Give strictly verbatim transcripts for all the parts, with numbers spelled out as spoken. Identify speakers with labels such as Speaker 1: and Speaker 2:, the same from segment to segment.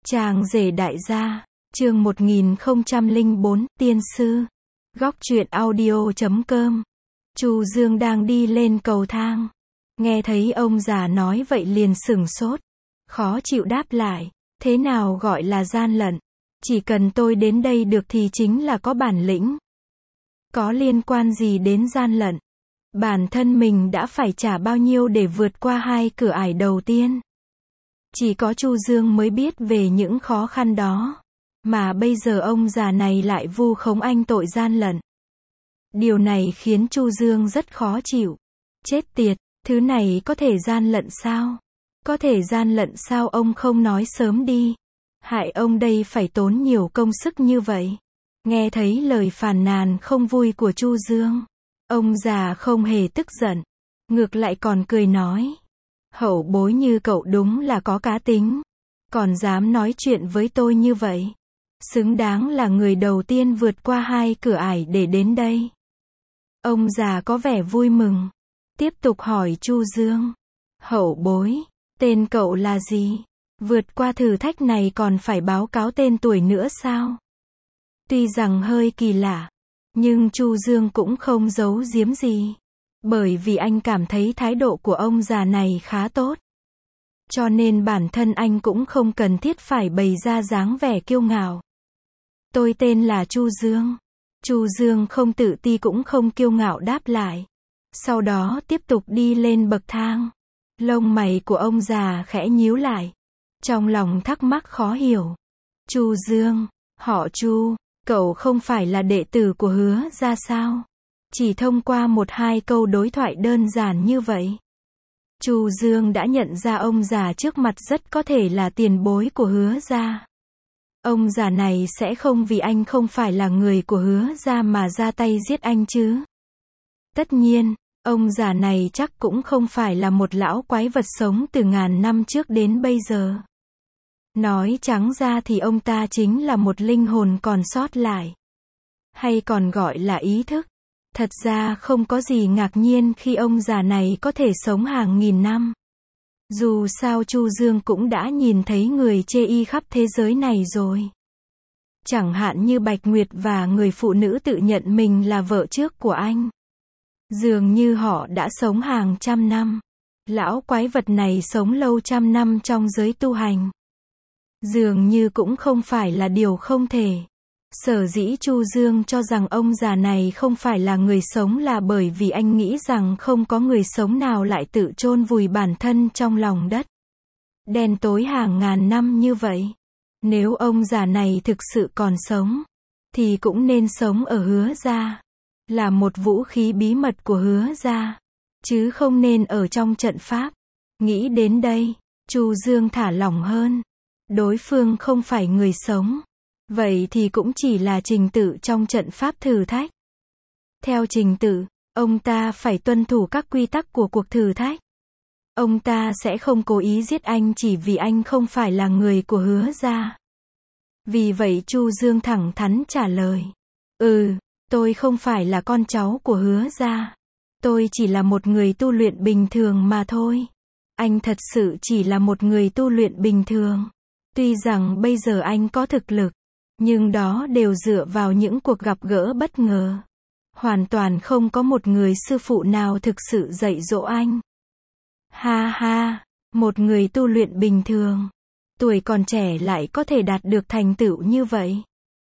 Speaker 1: Chàng rể đại gia, chương một nghìn không trăm lẻ bốn, tiên sư. Góc truyện audio chấm com. Chu Dương đang đi lên cầu thang. Nghe thấy ông già nói vậy liền sửng sốt. Khó chịu đáp lại. Thế nào gọi là gian lận? Chỉ cần tôi đến đây được thì chính là có bản lĩnh. Có liên quan gì đến gian lận? Bản thân mình đã phải trả bao nhiêu để vượt qua hai cửa ải đầu tiên? Chỉ có Chu Dương mới biết về những khó khăn đó. Mà bây giờ ông già này lại vu khống anh tội gian lận. Điều này khiến Chu Dương rất khó chịu. Chết tiệt, thứ này có thể gian lận sao? Có thể gian lận sao ông không nói sớm đi? Hại ông đây phải tốn nhiều công sức như vậy. Nghe thấy lời phàn nàn không vui của Chu Dương, ông già không hề tức giận. Ngược lại còn cười nói. Hậu bối như cậu đúng là có cá tính. Còn dám nói chuyện với tôi như vậy. Xứng đáng là người đầu tiên vượt qua hai cửa ải để đến đây. Ông già có vẻ vui mừng. Tiếp tục hỏi Chu Dương. Hậu bối, tên cậu là gì? Vượt qua thử thách này còn phải báo cáo tên tuổi nữa sao? Tuy rằng hơi kỳ lạ, nhưng Chu Dương cũng không giấu giếm gì. Bởi vì anh cảm thấy thái độ của ông già này khá tốt. Cho nên bản thân anh cũng không cần thiết phải bày ra dáng vẻ kiêu ngạo. Tôi tên là Chu Dương. Chu Dương không tự ti cũng không kiêu ngạo đáp lại. Sau đó tiếp tục đi lên bậc thang. Lông mày của ông già khẽ nhíu lại. Trong lòng thắc mắc khó hiểu. Chu Dương, họ Chu, cậu không phải là đệ tử của Hứa gia sao? Chỉ thông qua một hai câu đối thoại đơn giản như vậy, Chu Dương đã nhận ra ông già trước mặt rất có thể là tiền bối của Hứa gia. Ông già này sẽ không vì anh không phải là người của Hứa gia mà ra tay giết anh chứ? Tất nhiên, ông già này chắc cũng không phải là một lão quái vật sống từ ngàn năm trước đến bây giờ. Nói trắng ra thì ông ta chính là một linh hồn còn sót lại. Hay còn gọi là ý thức. Thật ra không có gì ngạc nhiên khi ông già này có thể sống hàng nghìn năm. Dù sao Chu Dương cũng đã nhìn thấy người chê y khắp thế giới này rồi. Chẳng hạn như Bạch Nguyệt và người phụ nữ tự nhận mình là vợ trước của anh. Dường như họ đã sống hàng trăm năm. Lão quái vật này sống lâu trăm năm trong giới tu hành. Dường như cũng không phải là điều không thể. Sở dĩ Chu Dương cho rằng ông già này không phải là người sống là bởi vì anh nghĩ rằng không có người sống nào lại tự chôn vùi bản thân trong lòng đất đen tối hàng ngàn năm như vậy. Nếu ông già này thực sự còn sống, thì cũng nên sống ở Hứa gia, là một vũ khí bí mật của Hứa gia, chứ không nên ở trong trận pháp. Nghĩ đến đây, Chu Dương thả lỏng hơn. Đối phương không phải người sống. Vậy thì cũng chỉ là trình tự trong trận pháp thử thách. Theo trình tự, ông ta phải tuân thủ các quy tắc của cuộc thử thách. Ông ta sẽ không cố ý giết anh chỉ vì anh không phải là người của Hứa gia. Vì vậy Chu Dương thẳng thắn trả lời. Ừ, tôi không phải là con cháu của Hứa gia. Tôi chỉ là một người tu luyện bình thường mà thôi. Anh thật sự chỉ là một người tu luyện bình thường. Tuy rằng bây giờ anh có thực lực, nhưng đó đều dựa vào những cuộc gặp gỡ bất ngờ. Hoàn toàn không có một người sư phụ nào thực sự dạy dỗ anh. Ha ha, một người tu luyện bình thường, tuổi còn trẻ lại có thể đạt được thành tựu như vậy.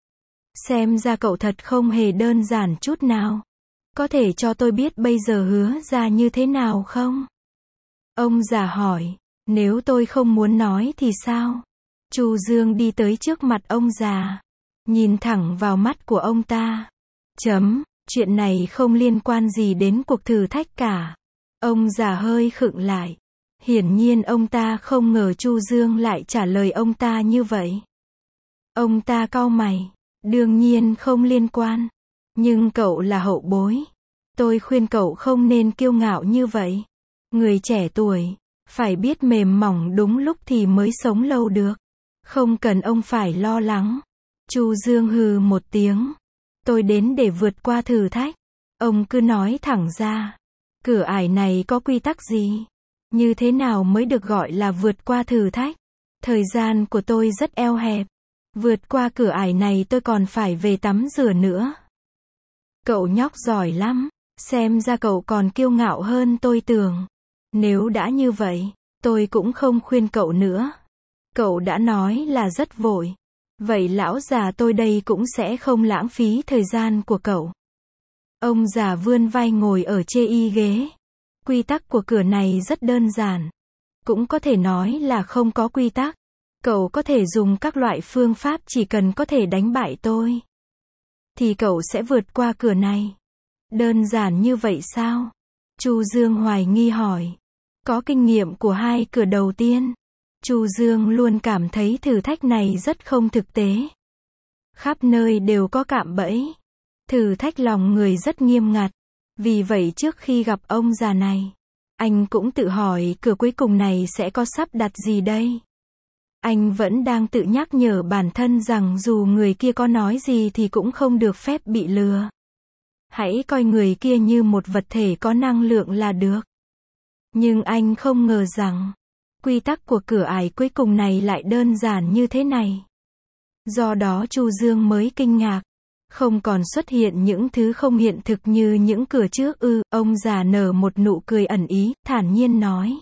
Speaker 1: Xem ra cậu thật không hề đơn giản chút nào. Có thể cho tôi biết bây giờ Hứa gia như thế nào không? Ông già hỏi. Nếu tôi không muốn nói thì sao? Chu Dương đi tới trước mặt ông già, nhìn thẳng vào mắt của ông ta. Chấm, chuyện này không liên quan gì đến cuộc thử thách cả. Ông già hơi khựng lại. Hiển nhiên ông ta không ngờ Chu Dương lại trả lời ông ta như vậy. Ông ta cau mày. Đương nhiên không liên quan. Nhưng cậu là hậu bối. Tôi khuyên cậu không nên kiêu ngạo như vậy. Người trẻ tuổi, phải biết mềm mỏng đúng lúc thì mới sống lâu được. Không cần ông phải lo lắng. Chu Dương hừ một tiếng. Tôi đến để vượt qua thử thách. Ông cứ nói thẳng ra. Cửa ải này có quy tắc gì? Như thế nào mới được gọi là vượt qua thử thách? Thời gian của tôi rất eo hẹp. Vượt qua cửa ải này tôi còn phải về tắm rửa nữa. Cậu nhóc giỏi lắm. Xem ra cậu còn kiêu ngạo hơn tôi tưởng. Nếu đã như vậy, tôi cũng không khuyên cậu nữa. Cậu đã nói là rất vội. Vậy lão già tôi đây cũng sẽ không lãng phí thời gian của cậu. Ông già vươn vai ngồi ở chê y ghế. Quy tắc của cửa này rất đơn giản. Cũng có thể nói là không có quy tắc. Cậu có thể dùng các loại phương pháp, chỉ cần có thể đánh bại tôi, thì cậu sẽ vượt qua cửa này. Đơn giản như vậy sao? Chu Dương hoài nghi hỏi. Có kinh nghiệm của hai cửa đầu tiên, Chu Dương luôn cảm thấy thử thách này rất không thực tế. Khắp nơi đều có cạm bẫy. Thử thách lòng người rất nghiêm ngặt. Vì vậy trước khi gặp ông già này, anh cũng tự hỏi cửa cuối cùng này sẽ có sắp đặt gì đây? Anh vẫn đang tự nhắc nhở bản thân rằng dù người kia có nói gì thì cũng không được phép bị lừa. Hãy coi người kia như một vật thể có năng lượng là được. Nhưng anh không ngờ rằng, quy tắc của cửa ải cuối cùng này lại đơn giản như thế này. Do đó Chu Dương mới kinh ngạc. Không còn xuất hiện những thứ không hiện thực như những cửa trước ư. Ông già nở một nụ cười ẩn ý, thản nhiên nói.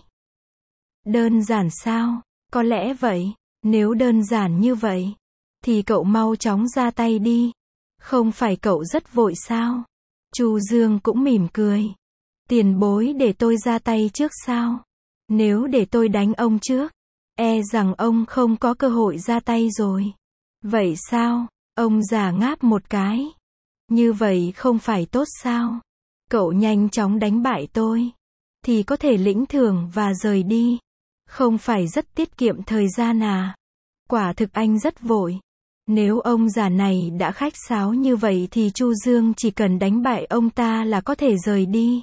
Speaker 1: Đơn giản sao? Có lẽ vậy. Nếu đơn giản như vậy, thì cậu mau chóng ra tay đi. Không phải cậu rất vội sao? Chu Dương cũng mỉm cười. Tiền bối để tôi ra tay trước sao? Nếu để tôi đánh ông trước, e rằng ông không có cơ hội ra tay rồi. Vậy sao? Ông già ngáp một cái. Như vậy không phải tốt sao? Cậu nhanh chóng đánh bại tôi, thì có thể lĩnh thưởng và rời đi. Không phải rất tiết kiệm thời gian à? Quả thực anh rất vội. Nếu ông già này đã khách sáo như vậy thì Chu Dương chỉ cần đánh bại ông ta là có thể rời đi.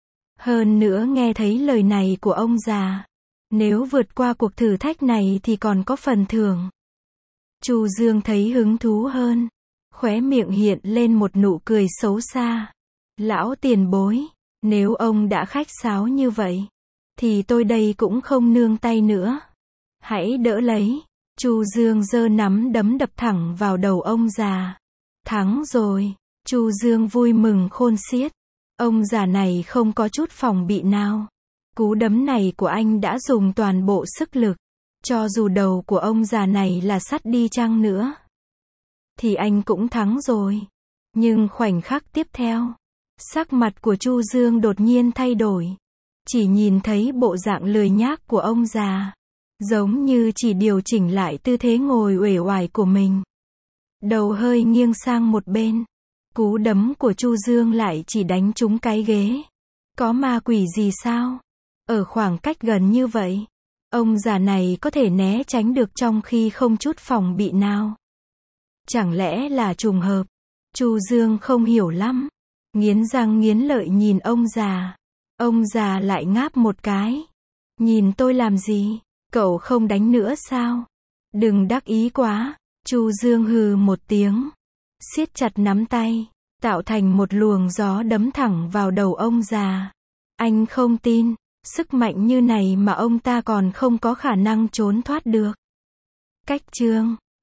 Speaker 1: Hơn nữa nghe thấy lời này của ông già, nếu vượt qua cuộc thử thách này thì còn có phần thưởng. Chu Dương thấy hứng thú hơn. Khóe miệng hiện lên một nụ cười xấu xa. Lão tiền bối, nếu ông đã khách sáo như vậy, thì tôi đây cũng không nương tay nữa. Hãy đỡ lấy. Chu Dương giơ nắm đấm đập thẳng vào đầu ông già. Thắng rồi. Chu Dương vui mừng khôn xiết. Ông già này không có chút phòng bị nào. Cú đấm này của anh đã dùng toàn bộ sức lực. Cho dù đầu của ông già này là sắt đi chăng nữa, thì anh cũng thắng rồi. Nhưng khoảnh khắc tiếp theo, sắc mặt của Chu Dương đột nhiên thay đổi. Chỉ nhìn thấy bộ dạng lười nhác của ông già, giống như chỉ điều chỉnh lại tư thế ngồi uể oải của mình. Đầu hơi nghiêng sang một bên. Cú đấm của Chu Dương lại chỉ đánh trúng cái ghế. Có ma quỷ gì sao? Ở khoảng cách gần như vậy, ông già này có thể né tránh được trong khi không chút phòng bị nào. Chẳng lẽ là trùng hợp? Chu Dương không hiểu lắm. Nghiến răng nghiến lợi nhìn ông già. Ông già lại ngáp một cái. Nhìn tôi làm gì? Cậu không đánh nữa sao? Đừng đắc ý quá. Chu Dương hừ một tiếng, siết chặt nắm tay, tạo thành một luồng gió đấm thẳng vào đầu ông già. Anh không tin, sức mạnh như này mà ông ta còn không có khả năng trốn thoát được. Cách chương